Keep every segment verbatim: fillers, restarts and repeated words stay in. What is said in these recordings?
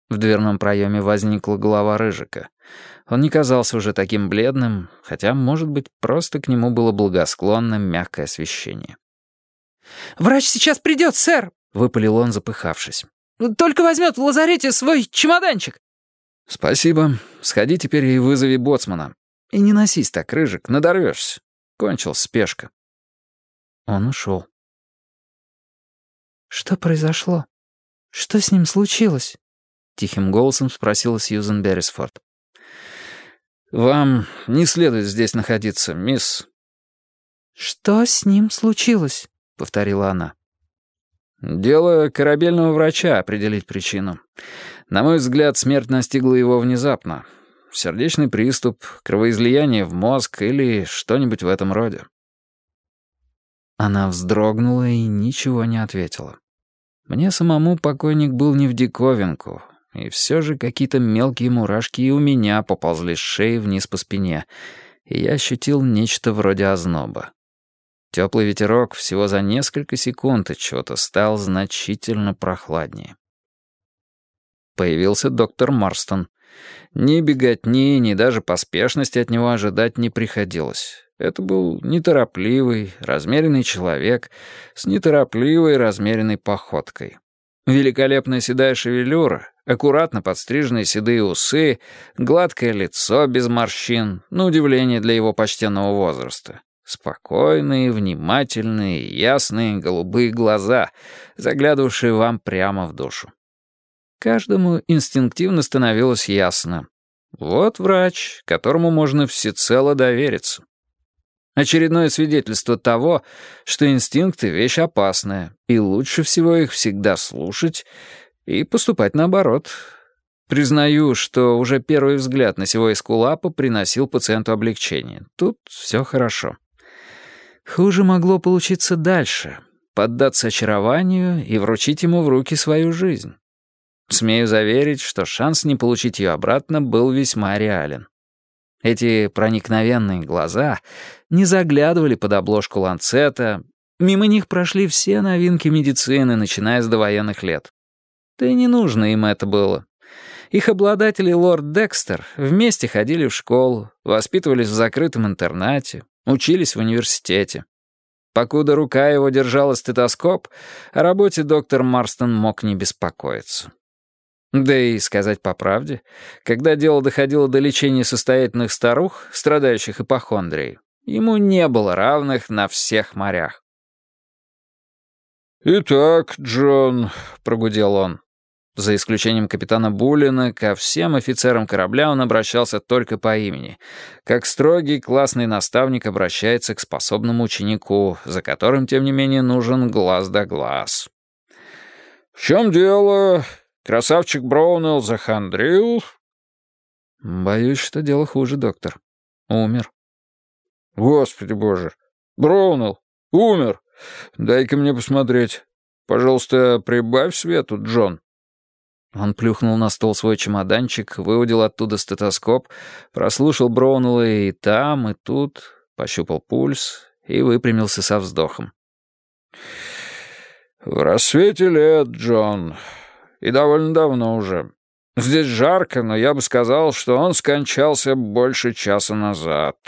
В дверном проеме возникла голова Рыжика. Он не казался уже таким бледным, хотя, может быть, просто к нему было благосклонно мягкое освещение. «Врач сейчас придет, сэр!» — выпалил он, запыхавшись. «Только возьмет в лазарете свой чемоданчик!» «Спасибо. Сходи теперь и вызови боцмана. И не носись так, Рыжик, надорвешься. Кончилась спешка». Он ушел. «Что произошло? Что с ним случилось?» — тихим голосом спросила Сьюзен Беррисфорд. «Вам не следует здесь находиться, мисс». «Что с ним случилось?» — повторила она. «Дело корабельного врача определить причину. На мой взгляд, смерть настигла его внезапно. Сердечный приступ, кровоизлияние в мозг или что-нибудь в этом роде». Она вздрогнула и ничего не ответила. Мне самому покойник был не в диковинку, и все же какие-то мелкие мурашки и у меня поползли с шеи вниз по спине, и я ощутил нечто вроде озноба. Теплый ветерок всего за несколько секунд от чего-то стал значительно прохладнее. Появился доктор Марстон. Ни беготни, ни даже поспешности от него ожидать не приходилось. Это был неторопливый, размеренный человек с неторопливой, размеренной походкой. Великолепная седая шевелюра, аккуратно подстриженные седые усы, гладкое лицо без морщин, на удивление для его почтенного возраста. Спокойные, внимательные, ясные голубые глаза, заглядывавшие вам прямо в душу. Каждому инстинктивно становилось ясно. Вот врач, которому можно всецело довериться. Очередное свидетельство того, что инстинкты — вещь опасная, и лучше всего их всегда слушать и поступать наоборот. Признаю, что уже первый взгляд на сего эскулапа приносил пациенту облегчение. Тут все хорошо. Хуже могло получиться дальше — поддаться очарованию и вручить ему в руки свою жизнь. Смею заверить, что шанс не получить ее обратно был весьма реален. Эти проникновенные глаза не заглядывали под обложку ланцета, мимо них прошли все новинки медицины, начиная с довоенных лет. Да и не нужно им это было. Их обладатель и лорд Декстер вместе ходили в школу, воспитывались в закрытом интернате, учились в университете. Покуда рука его держала стетоскоп, о работе доктор Марстон мог не беспокоиться. Да и сказать по правде, когда дело доходило до лечения состоятельных старух, страдающих ипохондрией, ему не было равных на всех морях. «Итак, Джон», — прогудел он. За исключением капитана Буллина, ко всем офицерам корабля он обращался только по имени, как строгий классный наставник обращается к способному ученику, за которым, тем не менее, нужен глаз да глаз. «В чем дело? Красавчик Броунелл захандрил?» «Боюсь, что дело хуже, доктор. Умер». «Господи боже! Броунелл! Умер! Дай-ка мне посмотреть. Пожалуйста, прибавь свету, Джон». Он плюхнул на стол свой чемоданчик, выудил оттуда стетоскоп, прослушал Броунелла и там, и тут, пощупал пульс и выпрямился со вздохом. «В рассвете лет, Джон, и довольно давно уже. Здесь жарко, но я бы сказал, что он скончался больше часа назад».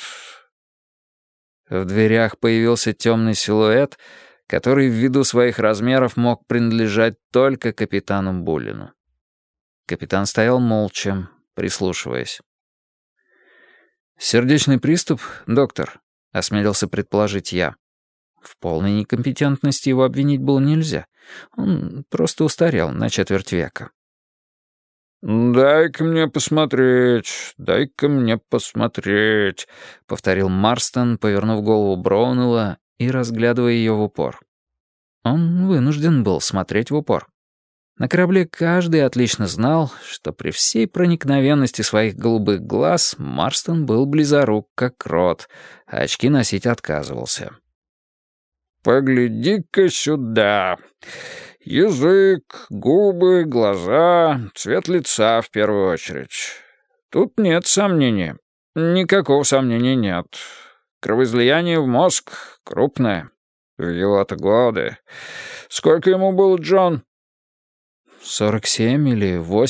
В дверях появился темный силуэт, который ввиду своих размеров мог принадлежать только капитану Буллину. Капитан стоял молча, прислушиваясь. «Сердечный приступ, доктор?» — осмелился предположить я. В полной некомпетентности его обвинить было нельзя. Он просто устарел на четверть века. «Дай-ка мне посмотреть, дай-ка мне посмотреть», — повторил Марстон, повернув голову Броунелла и разглядывая ее в упор. Он вынужден был смотреть в упор. На корабле каждый отлично знал, что при всей проникновенности своих голубых глаз Марстон был близорук, как крот, а очки носить отказывался. «Погляди-ка сюда. Язык, губы, глаза, цвет лица в первую очередь. Тут нет сомнений. Никакого сомнения нет. Кровоизлияние в мозг крупное. В его-то годы. Сколько ему было, Джон?» «Сорок семь или восемь.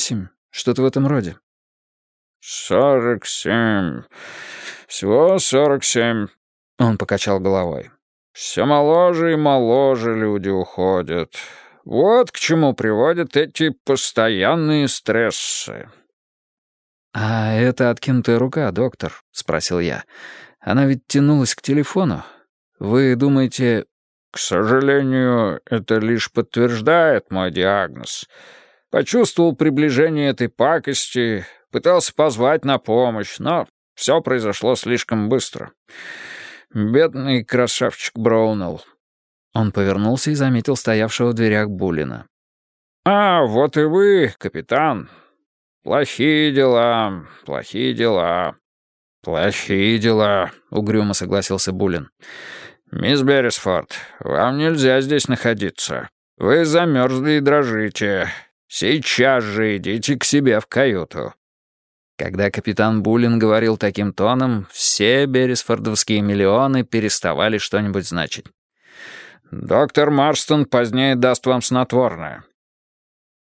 Что-то в этом роде. «Сорок семь. Всего сорок семь», — он покачал головой. «Все моложе и моложе люди уходят. Вот к чему приводят эти постоянные стрессы». «А это откинутая рука, доктор?» — спросил я. «Она ведь тянулась к телефону. Вы думаете...» «К сожалению, это лишь подтверждает мой диагноз. Почувствовал приближение этой пакости, пытался позвать на помощь, но все произошло слишком быстро. Бедный красавчик Броунелл». Он повернулся и заметил стоявшего в дверях Буллина. «А, вот и вы, капитан. Плохие дела, плохие дела». «Плохие дела», — угрюмо согласился Буллин. «Мисс Беррисфорд, вам нельзя здесь находиться. Вы замерзли и дрожите. Сейчас же идите к себе в каюту». Когда капитан Буллин говорил таким тоном, все беррисфордовские миллионы переставали что-нибудь значить. «Доктор Марстон позднее даст вам снотворное.